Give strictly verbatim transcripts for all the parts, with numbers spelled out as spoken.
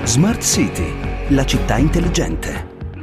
Smart City, la città intelligente.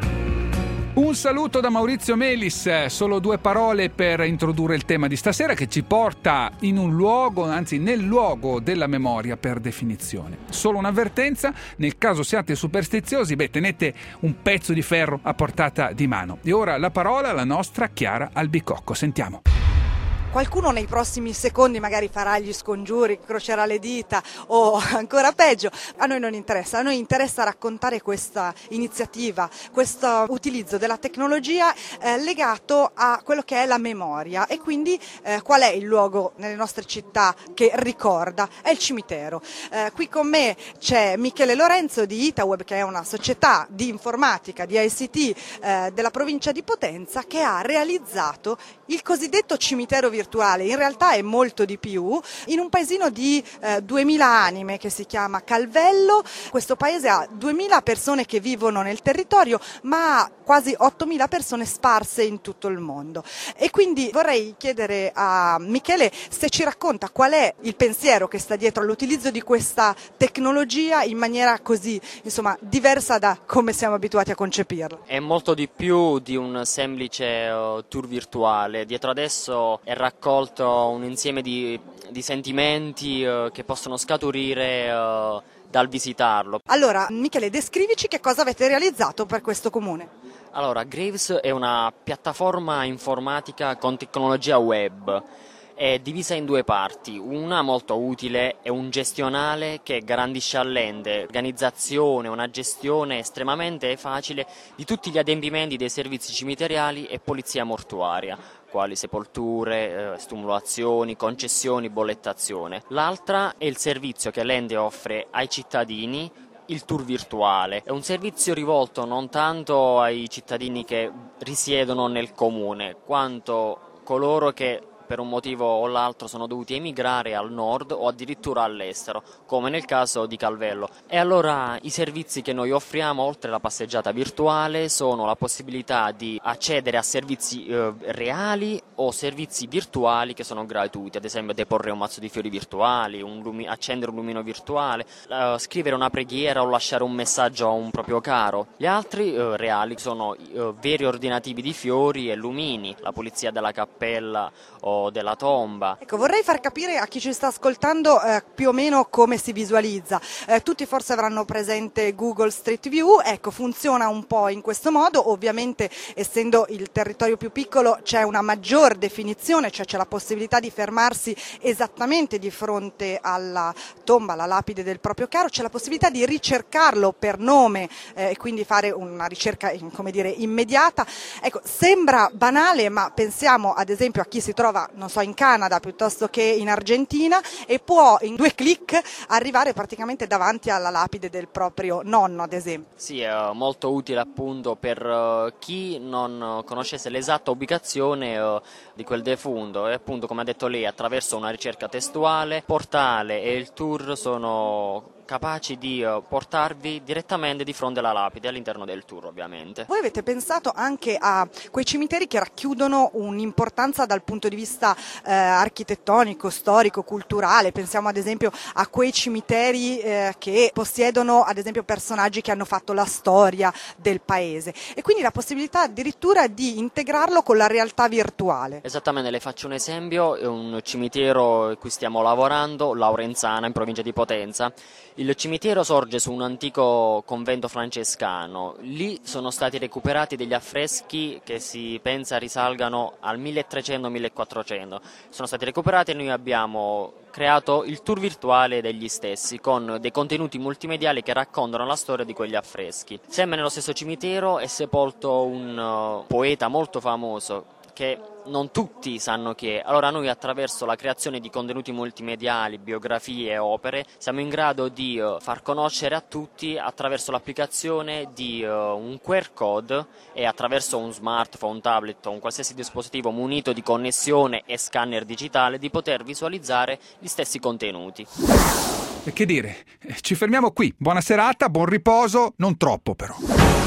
Un saluto da Maurizio Melis, solo due parole per introdurre il tema di stasera che ci porta in un luogo, anzi nel luogo della memoria per definizione. Solo un'avvertenza, nel caso siate superstiziosi, beh, tenete un pezzo di ferro a portata di mano. E ora la parola alla nostra Chiara Albicocco, sentiamo. Qualcuno nei prossimi secondi magari farà gli scongiuri, crocerà le dita o ancora peggio. A noi non interessa, a noi interessa raccontare questa iniziativa, questo utilizzo della tecnologia eh, legato a quello che è la memoria e quindi eh, qual è il luogo nelle nostre città che ricorda? È il cimitero. Eh, qui con me c'è Michele Lorenzo di Itaweb, che è una società di informatica, di I C T eh, della provincia di Potenza, che ha realizzato il cosiddetto cimitero virtuale. In realtà è molto di più, in un paesino di eh, duemila anime che si chiama Calvello. Questo paese ha duemila persone che vivono nel territorio, ma ha quasi ottomila persone sparse in tutto il mondo. E quindi vorrei chiedere a Michele se ci racconta qual è il pensiero che sta dietro all'utilizzo di questa tecnologia in maniera così, insomma, diversa da come siamo abituati a concepirla. È molto di più di un semplice uh, tour virtuale. Dietro adesso è raccolto un insieme di, di sentimenti uh, che possono scaturire uh, dal visitarlo. Allora, Michele, descrivici che cosa avete realizzato per questo comune. Allora, Graves è una piattaforma informatica con tecnologia web. È divisa in due parti, una molto utile è un gestionale che garantisce all'ente organizzazione, una gestione estremamente facile di tutti gli adempimenti dei servizi cimiteriali e polizia mortuaria, quali sepolture, eh, stumulazioni, concessioni, bollettazione. L'altra è il servizio che l'ente offre ai cittadini, il tour virtuale. È un servizio rivolto non tanto ai cittadini che risiedono nel comune, quanto coloro che per un motivo o l'altro sono dovuti emigrare al nord o addirittura all'estero, come nel caso di Calvello. E allora i servizi che noi offriamo, oltre alla passeggiata virtuale, sono la possibilità di accedere a servizi eh, reali o servizi virtuali che sono gratuiti, ad esempio deporre un mazzo di fiori virtuali, un lumi- accendere un lumino virtuale, eh, scrivere una preghiera o lasciare un messaggio a un proprio caro. Gli altri eh, reali sono eh, veri ordinativi di fiori e lumini, la pulizia della cappella o della tomba. Ecco, vorrei far capire a chi ci sta ascoltando eh, più o meno come si visualizza. Eh, tutti forse avranno presente Google Street View, ecco, funziona un po' in questo modo. Ovviamente, essendo il territorio più piccolo, c'è una maggior definizione, cioè c'è la possibilità di fermarsi esattamente di fronte alla tomba, alla lapide del proprio caro, c'è la possibilità di ricercarlo per nome eh, e quindi fare una ricerca, come dire, immediata. Ecco, sembra banale, ma pensiamo ad esempio a chi si trova non so, in Canada piuttosto che in Argentina e può in due clic arrivare praticamente davanti alla lapide del proprio nonno, ad esempio. Sì, è molto utile appunto per uh, chi non conoscesse l'esatta ubicazione uh, di quel defunto e appunto, come ha detto lei, attraverso una ricerca testuale, portale e il tour sono capaci di uh, portarvi direttamente di fronte alla lapide all'interno del tour, ovviamente. Voi avete pensato anche a quei cimiteri che racchiudono un'importanza dal punto di vista eh, architettonico, storico, culturale. Pensiamo ad esempio a quei cimiteri eh, che possiedono ad esempio personaggi che hanno fatto la storia del paese e quindi la possibilità addirittura di integrarlo con la realtà virtuale. Esattamente, le faccio un esempio, è un cimitero in cui stiamo lavorando, Laurenzana, in provincia di Potenza. Il cimitero sorge su un antico convento francescano. Lì sono stati recuperati degli affreschi che si pensa risalgano al milletrecento millequattrocento. Sono stati recuperati e noi abbiamo creato il tour virtuale degli stessi con dei contenuti multimediali che raccontano la storia di quegli affreschi. Sempre nello stesso cimitero è sepolto un uh, poeta molto famoso che non tutti sanno chi è. Allora noi, attraverso la creazione di contenuti multimediali, biografie e opere, siamo in grado di uh, far conoscere a tutti, attraverso l'applicazione di uh, un Q R code e attraverso un smartphone, un tablet o un qualsiasi dispositivo munito di connessione e scanner digitale, di poter visualizzare gli stessi contenuti. E che dire, ci fermiamo qui. Buona serata, buon riposo, non troppo però.